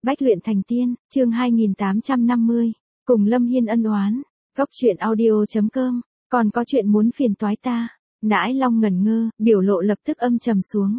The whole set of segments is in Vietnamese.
Bách luyện thành tiên, chương 2850, cùng Lâm Hiên ân oán, góc truyện audio.com, còn có chuyện muốn phiền toái ta. Nãi Long ngẩn ngơ, biểu lộ lập tức âm trầm xuống.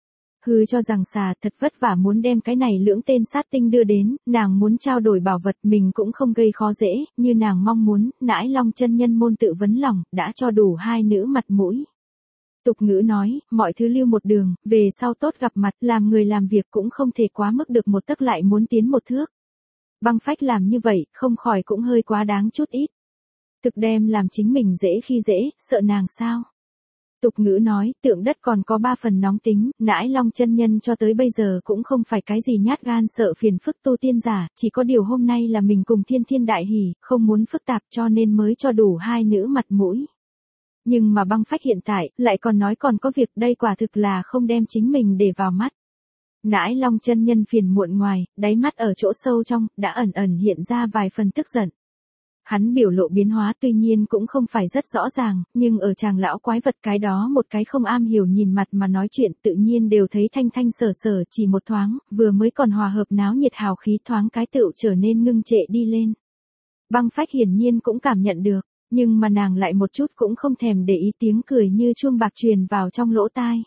Hư cho rằng xà thật vất vả muốn đem cái này lưỡng tên sát tinh đưa đến, nàng muốn trao đổi bảo vật mình cũng không gây khó dễ, như nàng mong muốn, Nãi Long chân nhân môn tự vấn lòng, đã cho đủ hai nữ mặt mũi. Tục ngữ nói, mọi thứ lưu một đường, về sau tốt gặp mặt, làm người làm việc cũng không thể quá mức được một tấc lại muốn tiến một thước. Băng Phách làm như vậy, không khỏi cũng hơi quá đáng chút ít. Thực đem làm chính mình dễ khi dễ, sợ nàng sao? Tục ngữ nói, tượng đất còn có 3 phần nóng tính, Nãi Long chân nhân cho tới bây giờ cũng không phải cái gì nhát gan sợ phiền phức tu tiên giả, chỉ có điều hôm nay là mình cùng thiên thiên đại hỉ, không muốn phức tạp cho nên mới cho đủ hai nữ mặt mũi. Nhưng mà Băng Phách hiện tại, lại còn nói còn có việc đây quả thực là không đem chính mình để vào mắt. Nãi Long chân nhân phiền muộn ngoài, đáy mắt ở chỗ sâu trong, đã ẩn ẩn hiện ra vài phần tức giận. Hắn biểu lộ biến hóa tuy nhiên cũng không phải rất rõ ràng, nhưng ở chàng lão quái vật cái đó một cái không am hiểu nhìn mặt mà nói chuyện tự nhiên đều thấy thanh thanh sở sở chỉ một thoáng, vừa mới còn hòa hợp náo nhiệt hào khí thoáng cái tựu trở nên ngưng trệ đi lên. Băng Phách hiển nhiên cũng cảm nhận được, nhưng mà nàng lại một chút cũng không thèm để ý tiếng cười như chuông bạc truyền vào trong lỗ tai.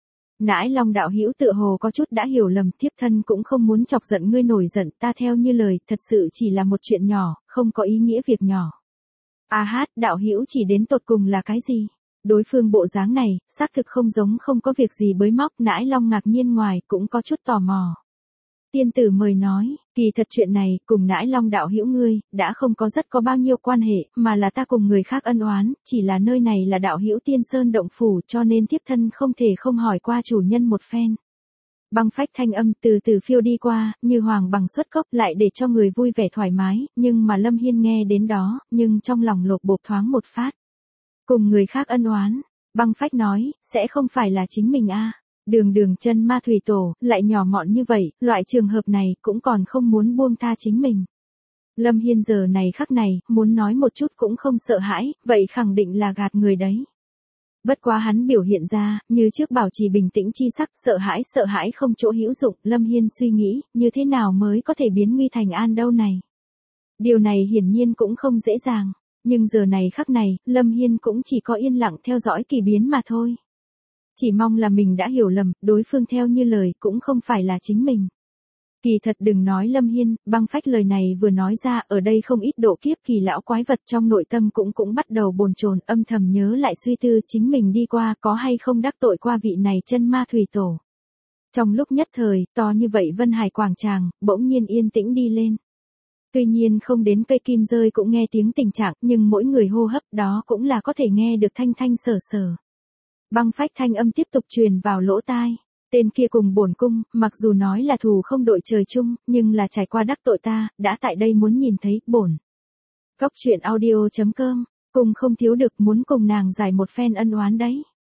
Nãi Long đạo hữu tựa hồ có chút đã hiểu lầm, thiếp thân cũng không muốn chọc giận ngươi nổi giận, ta theo như lời, thật sự chỉ là một chuyện nhỏ, không có ý nghĩa việc nhỏ. A hát, đạo hữu chỉ đến tột cùng là cái gì? Đối phương bộ dáng này, xác thực không giống không có việc gì bới móc, Nãi Long ngạc nhiên ngoài, cũng có chút tò mò. Tiên tử mời nói, kỳ thật chuyện này, cùng Nãi Long đạo hữu ngươi, đã không có rất có bao nhiêu quan hệ, mà là ta cùng người khác ân oán, chỉ là nơi này là đạo hữu tiên sơn động phủ cho nên thiếp thân không thể không hỏi qua chủ nhân một phen. Băng Phách thanh âm từ từ phiêu đi qua, như hoàng bằng xuất cốc lại để cho người vui vẻ thoải mái, nhưng mà Lâm Hiên nghe đến đó, nhưng trong lòng lột bột thoáng một phát. Cùng người khác ân oán, Băng Phách nói, sẽ không phải là chính mình a. Đường chân ma thủy tổ, lại nhỏ mọn như vậy, loại trường hợp này cũng còn không muốn buông tha chính mình. Lâm Hiên giờ này khắc này, muốn nói một chút cũng không sợ hãi, vậy khẳng định là gạt người đấy. Bất quá hắn biểu hiện ra, như trước bảo trì bình tĩnh chi sắc, sợ hãi không chỗ hữu dụng, Lâm Hiên suy nghĩ, như thế nào mới có thể biến nguy thành an đâu này. Điều này hiển nhiên cũng không dễ dàng, nhưng giờ này khắc này, Lâm Hiên cũng chỉ có yên lặng theo dõi kỳ biến mà thôi. Chỉ mong là mình đã hiểu lầm, đối phương theo như lời cũng không phải là chính mình. Kỳ thật đừng nói Lâm Hiên, Băng Phách lời này vừa nói ra, ở đây không ít độ kiếp kỳ lão quái vật trong nội tâm cũng bắt đầu bồn chồn, âm thầm nhớ lại suy tư chính mình đi qua có hay không đắc tội qua vị này chân ma thủy tổ. Trong lúc nhất thời, to như vậy Vân Hải quảng tràng, bỗng nhiên yên tĩnh đi lên. Tuy nhiên không đến cây kim rơi cũng nghe tiếng tình trạng, nhưng mỗi người hô hấp đó cũng là có thể nghe được thanh thanh sở sở. Băng Phách thanh âm tiếp tục truyền vào lỗ tai. Tên kia cùng bổn cung, mặc dù nói là thù không đội trời chung, nhưng là trải qua đắc tội ta, đã tại đây muốn nhìn thấy bổn. Góc truyện audio.com, cùng không thiếu được muốn cùng nàng giải một phen ân oán đấy.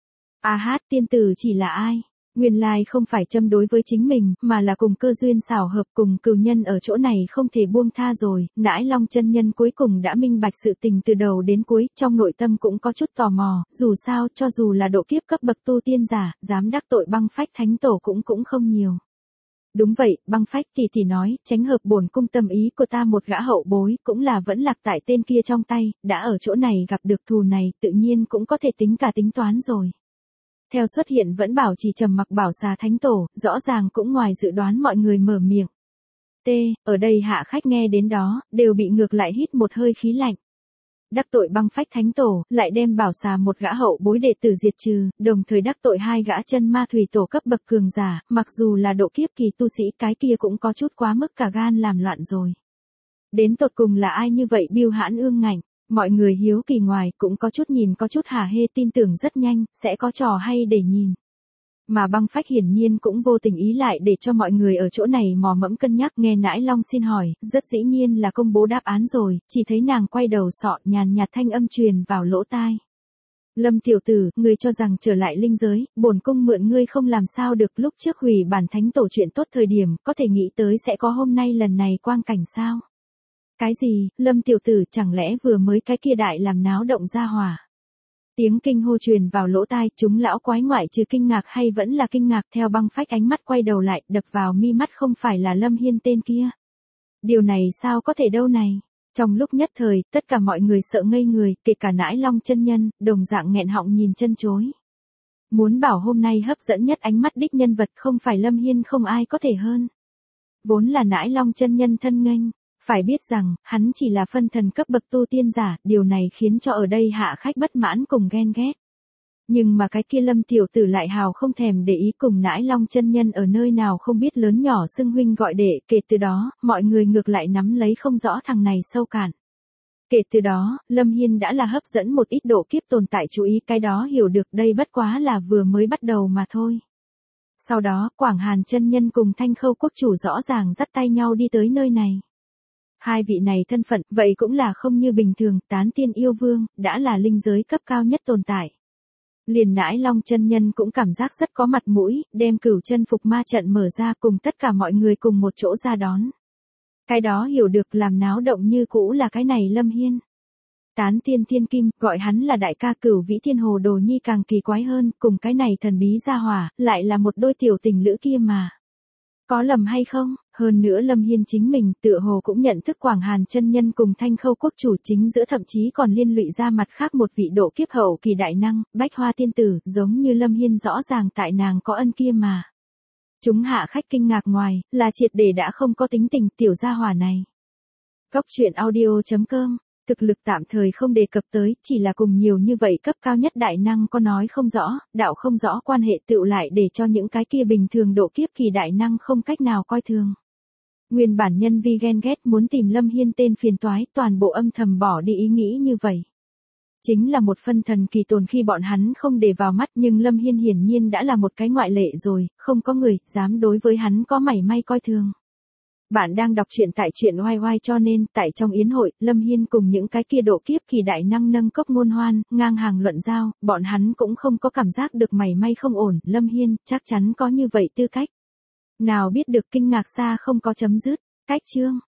A hát, tiên tử chỉ là ai? Nguyên lai không phải châm đối với chính mình, mà là cùng cơ duyên xảo hợp cùng cừu nhân ở chỗ này không thể buông tha rồi. Nãi Long chân nhân cuối cùng đã minh bạch sự tình từ đầu đến cuối, trong nội tâm cũng có chút tò mò, dù sao cho dù là độ kiếp cấp bậc tu tiên giả, dám đắc tội Băng Phách thánh tổ cũng không nhiều. Đúng vậy, Băng Phách thì nói, tránh hợp bổn cung tâm ý của ta một gã hậu bối, cũng là vẫn lạc tại tên kia trong tay, đã ở chỗ này gặp được thù này, tự nhiên cũng có thể tính cả tính toán rồi. Theo xuất hiện vẫn bảo chỉ trầm mặc bảo xà thánh tổ, rõ ràng cũng ngoài dự đoán mọi người mở miệng. Ở đây hạ khách nghe đến đó, đều bị ngược lại hít một hơi khí lạnh. Đắc tội Băng Phách thánh tổ, lại đem bảo xà một gã hậu bối đệ tử diệt trừ, đồng thời đắc tội hai gã chân ma thủy tổ cấp bậc cường giả, mặc dù là độ kiếp kỳ tu sĩ cái kia cũng có chút quá mức cả gan làm loạn rồi. Đến tột cùng là ai như vậy biêu hãn ương ngạnh? Mọi người hiếu kỳ ngoài cũng có chút nhìn có chút hả hê tin tưởng rất nhanh, sẽ có trò hay để nhìn. Mà Băng Phách hiển nhiên cũng vô tình ý lại để cho mọi người ở chỗ này mò mẫm cân nhắc nghe Nãi Long xin hỏi, rất dĩ nhiên là công bố đáp án rồi, chỉ thấy nàng quay đầu sọ nhàn nhạt thanh âm truyền vào lỗ tai. Lâm tiểu tử, ngươi cho rằng trở lại linh giới, bổn cung mượn ngươi không làm sao được lúc trước hủy bản thánh tổ chuyện tốt thời điểm, có thể nghĩ tới sẽ có hôm nay lần này quang cảnh sao? Cái gì, Lâm tiểu tử chẳng lẽ vừa mới cái kia đại làm náo động ra hỏa. Tiếng kinh hô truyền vào lỗ tai, chúng lão quái ngoại trừ kinh ngạc hay vẫn là kinh ngạc theo băng phách ánh mắt quay đầu lại, đập vào mi mắt không phải là Lâm Hiên tên kia. Điều này sao có thể đâu này? Trong lúc nhất thời, tất cả mọi người sợ ngây người, kể cả Nãi Long chân nhân, đồng dạng nghẹn họng nhìn chân chối. Muốn bảo hôm nay hấp dẫn nhất ánh mắt đích nhân vật không phải Lâm Hiên không ai có thể hơn. Vốn là Nãi Long chân nhân thân nghênh, phải biết rằng, hắn chỉ là phân thần cấp bậc tu tiên giả, điều này khiến cho ở đây hạ khách bất mãn cùng ghen ghét. Nhưng mà cái kia Lâm tiểu tử lại hào không thèm để ý cùng Nãi Long chân nhân ở nơi nào không biết lớn nhỏ xưng huynh gọi đệ, kể từ đó, mọi người ngược lại nắm lấy không rõ thằng này sâu cạn. Kể từ đó, Lâm Hiên đã là hấp dẫn một ít độ kiếp tồn tại chú ý, cái đó hiểu được đây bất quá là vừa mới bắt đầu mà thôi. Sau đó, Quảng Hàn chân nhân cùng Thanh Khâu quốc chủ rõ ràng dắt tay nhau đi tới nơi này. Hai vị này thân phận, vậy cũng là không như bình thường, tán tiên yêu vương, đã là linh giới cấp cao nhất tồn tại. Liền Nãi Long chân nhân cũng cảm giác rất có mặt mũi, đem Cửu Chân Phục Ma trận mở ra cùng tất cả mọi người cùng một chỗ ra đón. Cái đó hiểu được làm náo động như cũ là cái này Lâm Hiên. Tán tiên thiên kim, gọi hắn là đại ca Cửu Vĩ Thiên Hồ Đồ Nhi càng kỳ quái hơn, cùng cái này thần bí gia hỏa, lại là một đôi tiểu tình lữ kia mà. Có lầm hay không? Hơn nữa Lâm Hiên chính mình tựa hồ cũng nhận thức Quảng Hàn chân nhân cùng Thanh Khâu quốc chủ chính giữa, thậm chí còn liên lụy ra mặt khác một vị độ kiếp hậu kỳ đại năng, Bách Hoa tiên tử, giống như Lâm Hiên rõ ràng tại nàng có ân kia mà. Chúng hạ khách kinh ngạc ngoài, là triệt để đã không có tính tình tiểu gia hỏa này. Góc truyện audio.com, thực lực tạm thời không đề cập tới, chỉ là cùng nhiều như vậy cấp cao nhất đại năng có nói không rõ, đạo không rõ quan hệ tựu lại để cho những cái kia bình thường độ kiếp kỳ đại năng không cách nào coi thường. Nguyên bản nhân vi ghen ghét muốn tìm Lâm Hiên tên phiền toái, toàn bộ âm thầm bỏ đi ý nghĩ như vậy. Chính là một phân thần kỳ tồn khi bọn hắn không để vào mắt, nhưng Lâm Hiên hiển nhiên đã là một cái ngoại lệ rồi, không có người dám đối với hắn có mảy may coi thường. Bạn đang đọc truyện tại truyện oai oai, cho nên, tại trong yến hội, Lâm Hiên cùng những cái kia độ kiếp kỳ đại năng nâng cốc ngôn hoan, ngang hàng luận giao, bọn hắn cũng không có cảm giác được mảy may không ổn, Lâm Hiên, chắc chắn có như vậy tư cách. Nào biết được kinh ngạc xa không có chấm dứt, cách chương.